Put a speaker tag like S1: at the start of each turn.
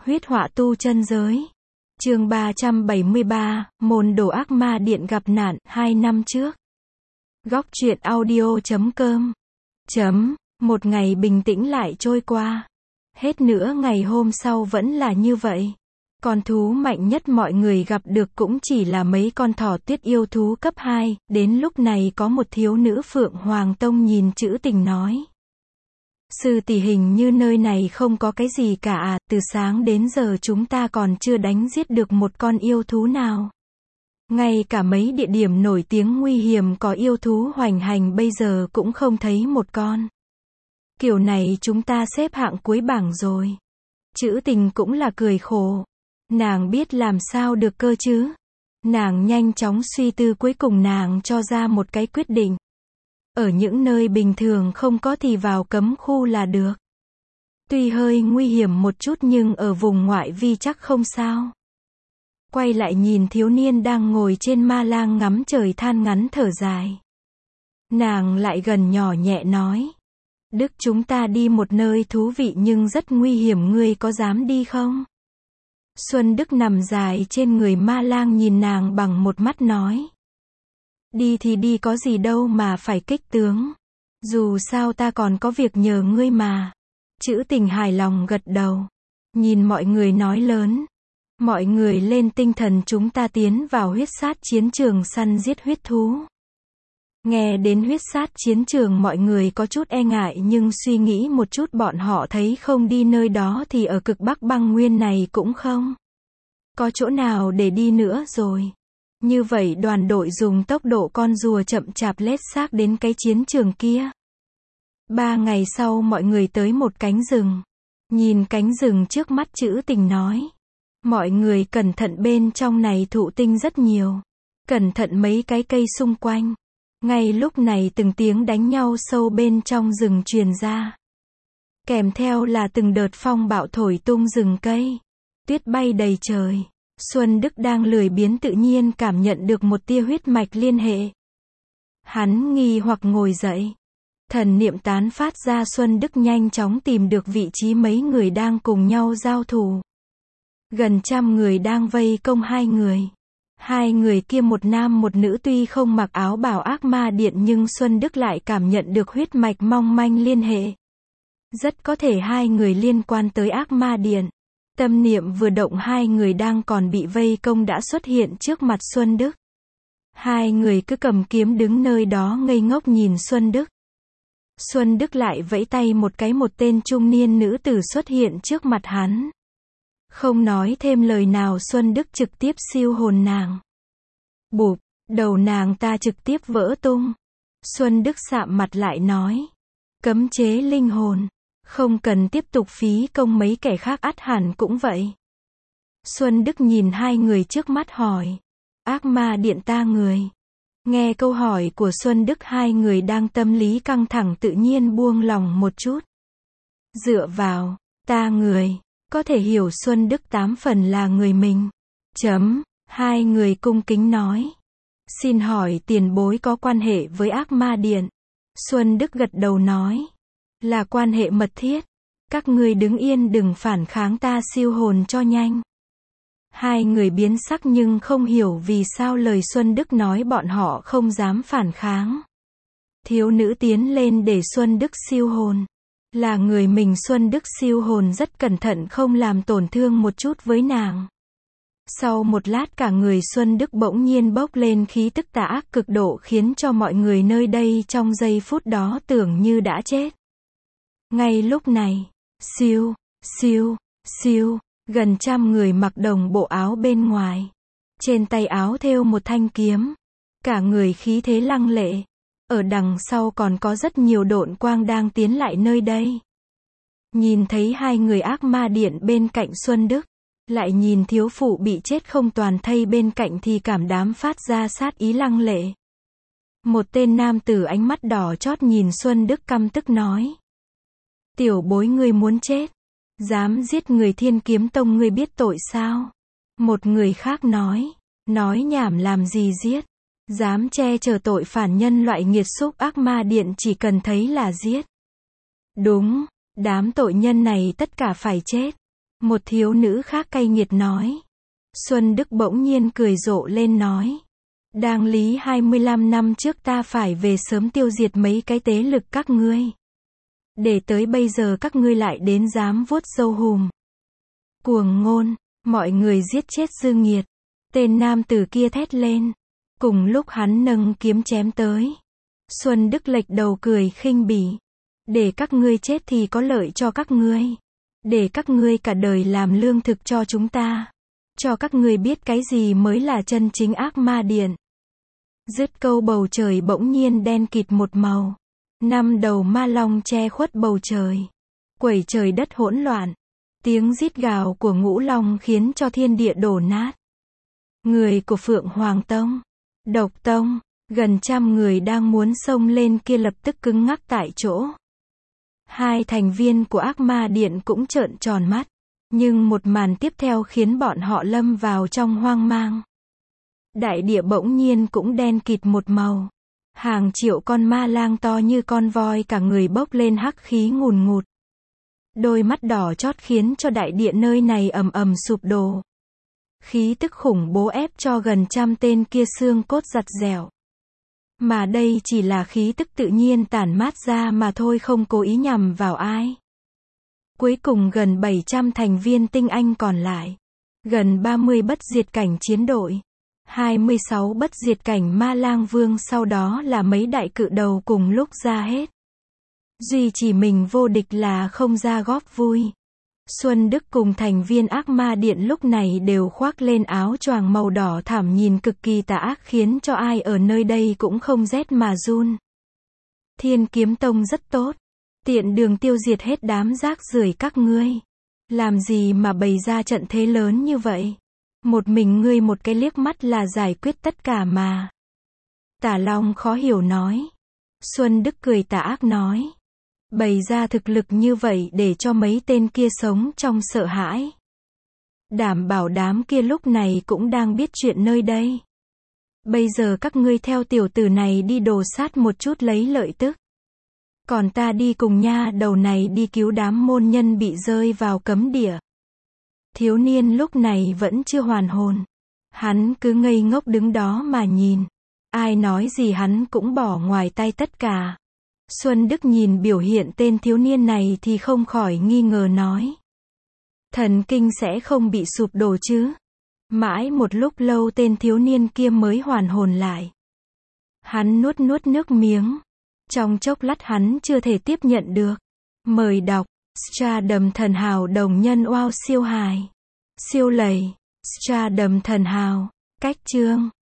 S1: Huyết họa tu chân giới. Chương 373, môn đồ ác ma điện gặp nạn, 2 năm trước. Góc truyện audio.com. Một ngày bình tĩnh lại trôi qua. Hết nữa ngày hôm sau vẫn là như vậy. Con thú mạnh nhất mọi người gặp được cũng chỉ là mấy con thỏ tuyết yêu thú cấp 2, đến lúc này có một thiếu nữ Phượng Hoàng Tông nhìn Trữ Tình nói. Sư tỷ, hình như nơi này không có cái gì cả à, từ sáng đến giờ chúng ta còn chưa đánh giết được một con yêu thú nào. Ngay cả mấy địa điểm nổi tiếng nguy hiểm có yêu thú hoành hành bây giờ cũng không thấy một con. Kiểu này chúng ta xếp hạng cuối bảng rồi. Trữ Tình cũng là cười khổ. Nàng biết làm sao được cơ chứ. Nàng nhanh chóng suy tư, cuối cùng nàng cho ra một cái quyết định. Ở những nơi bình thường không có thì vào cấm khu là được. Tuy hơi nguy hiểm một chút nhưng ở vùng ngoại vi chắc không sao. Quay lại nhìn thiếu niên đang ngồi trên ma lang ngắm trời than ngắn thở dài. Nàng lại gần nhỏ nhẹ nói. Đức, chúng ta đi một nơi thú vị nhưng rất nguy hiểm, ngươi có dám đi không? Xuân Đức nằm dài trên người ma lang nhìn nàng bằng một mắt nói. Đi thì đi, có gì đâu mà phải kích tướng. Dù sao ta còn có việc nhờ ngươi mà. Trữ Tình hài lòng gật đầu. Nhìn mọi người nói lớn. Mọi người lên tinh thần, chúng ta tiến vào huyết sát chiến trường săn giết huyết thú. Nghe đến huyết sát chiến trường mọi người có chút e ngại, nhưng suy nghĩ một chút bọn họ thấy không đi nơi đó thì ở cực Bắc băng nguyên này cũng không có chỗ nào để đi nữa rồi. Như vậy đoàn đội dùng tốc độ con rùa chậm chạp lết xác đến cái chiến trường kia. 3 ngày sau mọi người tới một cánh rừng. Nhìn cánh rừng trước mắt, Trữ Tình nói. Mọi người cẩn thận, bên trong này thụ tinh rất nhiều. Cẩn thận mấy cái cây xung quanh. Ngay lúc này từng tiếng đánh nhau sâu bên trong rừng truyền ra. Kèm theo là từng đợt phong bạo thổi tung rừng cây. Tuyết bay đầy trời. Xuân Đức đang lười biếng tự nhiên cảm nhận được một tia huyết mạch liên hệ. Hắn nghi hoặc ngồi dậy. Thần niệm tán phát ra, Xuân Đức nhanh chóng tìm được vị trí mấy người đang cùng nhau giao thủ. Gần 100 người đang vây công hai người. Hai người kia một nam một nữ, tuy không mặc áo bào ác ma điện nhưng Xuân Đức lại cảm nhận được huyết mạch mong manh liên hệ. Rất có thể hai người liên quan tới ác ma điện. Tâm niệm vừa động, hai người đang còn bị vây công đã xuất hiện trước mặt Xuân Đức. Hai người cứ cầm kiếm đứng nơi đó ngây ngốc nhìn Xuân Đức. Xuân Đức lại vẫy tay một cái, một tên trung niên nữ tử xuất hiện trước mặt hắn. Không nói thêm lời nào, Xuân Đức trực tiếp siêu hồn nàng. Bụp, đầu nàng ta trực tiếp vỡ tung. Xuân Đức sạm mặt lại nói. Cấm chế linh hồn. Không cần tiếp tục phí công, mấy kẻ khác ắt hẳn cũng vậy. Xuân Đức nhìn hai người trước mắt hỏi. Ác ma điện ta người. Nghe câu hỏi của Xuân Đức, hai người đang tâm lý căng thẳng tự nhiên buông lòng một chút. Dựa vào, ta người. Có thể hiểu Xuân Đức 8 phần là người mình. Hai người cung kính nói. Xin hỏi tiền bối có quan hệ với ác ma điện? Xuân Đức gật đầu nói. Là quan hệ mật thiết. Các ngươi đứng yên đừng phản kháng, ta siêu hồn cho nhanh. Hai người biến sắc nhưng không hiểu vì sao lời Xuân Đức nói bọn họ không dám phản kháng. Thiếu nữ tiến lên để Xuân Đức siêu hồn. Là người mình, Xuân Đức siêu hồn rất cẩn thận không làm tổn thương một chút với nàng. Sau một lát cả người Xuân Đức bỗng nhiên bốc lên khí tức tà ác cực độ, khiến cho mọi người nơi đây trong giây phút đó tưởng như đã chết. Ngay lúc này, siêu, gần 100 người mặc đồng bộ áo bên ngoài. Trên tay áo thêu một thanh kiếm. Cả người khí thế lăng lệ. Ở đằng sau còn có rất nhiều độn quang đang tiến lại nơi đây. Nhìn thấy hai người ác ma điện bên cạnh Xuân Đức, lại nhìn thiếu phụ bị chết không toàn thây bên cạnh thì cảm đám phát ra sát ý lăng lệ. Một tên nam tử ánh mắt đỏ chót nhìn Xuân Đức căm tức nói. Tiểu bối, ngươi muốn chết. Dám giết người Thiên Kiếm Tông, ngươi biết tội sao? Một người khác nói. Nói nhảm làm gì giết. Dám che chở tội phản nhân loại nghiệt xúc, ác ma điện chỉ cần thấy là giết. Đúng, đám tội nhân này tất cả phải chết. Một thiếu nữ khác cay nghiệt nói. Xuân Đức bỗng nhiên cười rộ lên nói. Đáng lý 25 năm trước ta phải về sớm tiêu diệt mấy cái tế lực các ngươi. Để tới bây giờ các ngươi lại đến dám vuốt râu hùm. Cuồng ngôn, mọi người giết chết Dư Nghiệt. Tên nam tử kia thét lên. Cùng lúc hắn nâng kiếm chém tới. Xuân Đức lệch đầu cười khinh bỉ. Để các ngươi chết thì có lợi cho các ngươi. Để các ngươi cả đời làm lương thực cho chúng ta. Cho các ngươi biết cái gì mới là chân chính ác ma điện. Dứt câu bầu trời bỗng nhiên đen kịt một màu. 5 đầu ma long che khuất bầu trời. Quẩy trời đất hỗn loạn. Tiếng rít gào của Ngũ Long khiến cho thiên địa đổ nát. Người của Phượng Hoàng Tông, Độc Tông, gần 100 người đang muốn xông lên kia lập tức cứng ngắc tại chỗ. 2 thành viên của Ác Ma Điện cũng trợn tròn mắt. Nhưng một màn tiếp theo khiến bọn họ lâm vào trong hoang mang. Đại địa bỗng nhiên cũng đen kịt một màu. Hàng triệu con ma lang to như con voi cả người bốc lên hắc khí ngùn ngụt. Đôi mắt đỏ chót khiến cho đại địa nơi này ầm ầm sụp đổ. Khí tức khủng bố ép cho gần 100 tên kia xương cốt giặt giẹo. Mà đây chỉ là khí tức tự nhiên tản mát ra mà thôi, không cố ý nhằm vào ai. Cuối cùng gần 700 thành viên tinh anh còn lại. Gần 30 bất diệt cảnh chiến đội. 26 bất diệt cảnh ma lang vương, sau đó là mấy đại cự đầu cùng lúc ra hết. Duy chỉ mình vô địch là không ra góp vui. Xuân Đức cùng thành viên Ác Ma Điện lúc này đều khoác lên áo choàng màu đỏ thảm nhìn cực kỳ tà ác, khiến cho ai ở nơi đây cũng không rét mà run. Thiên Kiếm Tông rất tốt. Tiện đường tiêu diệt hết đám rác rưởi các ngươi. Làm gì mà bày ra trận thế lớn như vậy? Một mình ngươi một cái liếc mắt là giải quyết tất cả mà. Tả Long khó hiểu nói. Xuân Đức cười tà ác nói. Bày ra thực lực như vậy để cho mấy tên kia sống trong sợ hãi. Đảm bảo đám kia lúc này cũng đang biết chuyện nơi đây. Bây giờ các ngươi theo tiểu tử này đi đồ sát một chút lấy lợi tức. Còn ta đi cùng nha đầu này đi cứu đám môn nhân bị rơi vào cấm địa. Thiếu niên lúc này vẫn chưa hoàn hồn. Hắn cứ ngây ngốc đứng đó mà nhìn. Ai nói gì hắn cũng bỏ ngoài tay tất cả. Xuân Đức nhìn biểu hiện tên thiếu niên này thì không khỏi nghi ngờ nói. Thần kinh sẽ không bị sụp đổ chứ? Mãi một lúc lâu tên thiếu niên kia mới hoàn hồn lại. Hắn nuốt nước miếng. Trong chốc lát hắn chưa thể tiếp nhận được. Mời đọc. Stardom thần hào đồng nhân wow siêu hài. Siêu lầy. Stardom thần hào. Cách chương.